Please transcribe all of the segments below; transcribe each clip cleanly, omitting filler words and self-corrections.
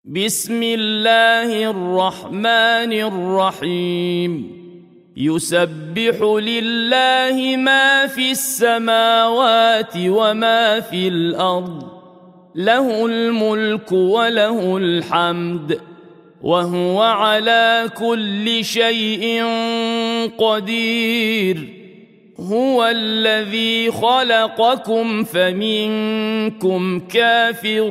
بسم الله الرحمن الرحيم يسبح لله ما في السماوات وما في الأرض له الملك وله الحمد وهو على كل شيء قدير هو الذي خلقكم فمنكم كافر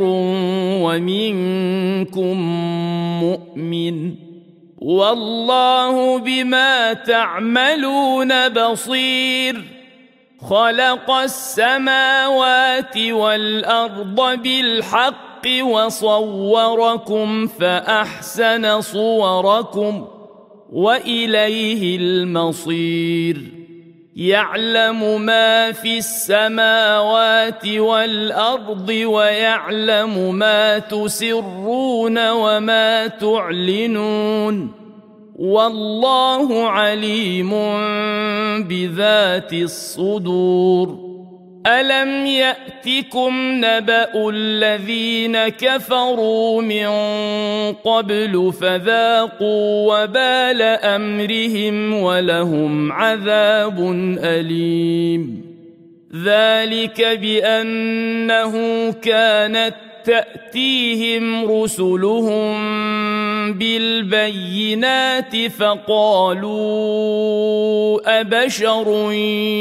ومنكم مؤمن والله بما تعملون بصير خلق السماوات والأرض بالحق وصوركم فأحسن صوركم وإليه المصير يعلم ما في السماوات والأرض ويعلم ما تسرون وما تعلنون والله عليم بذات الصدور ألم يأتكم نبأ الذين كفروا من قبل فذاقوا وبال أمرهم ولهم عذاب أليم ذلك بأنه كانت تأتيهم رسلهم بالبينات فقالوا أبشر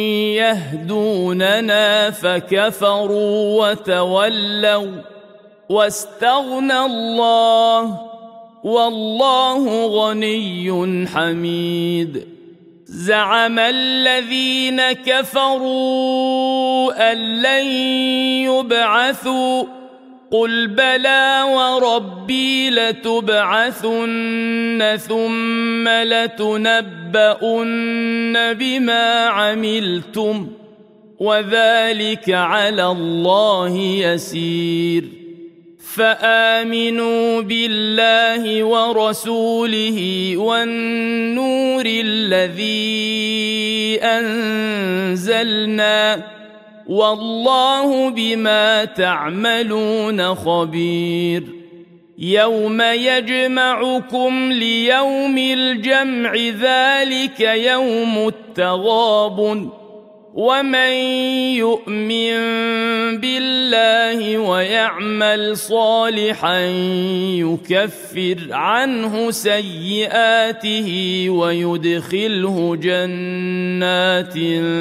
يهدوننا فكفروا وتولوا واستغنى الله والله غني حميد زعم الذين كفروا أن لن يبعثوا قل بلى وربي لتبعثن ثم لتنبؤن بما عملتم وذلك على الله يسير فآمنوا بالله ورسوله والنور الذي أنزلنا والله بما تعملون خبير يوم يجمعكم ليوم الجمع ذلك يوم التغابن ومن يؤمن بالله ويعمل صالحا يكفر عنه سيئاته ويدخله جنات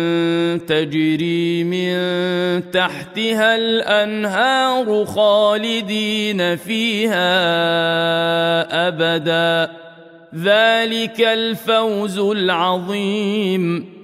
تجري من تحتها الأنهار خالدين فيها أبدا ذلك الفوز العظيم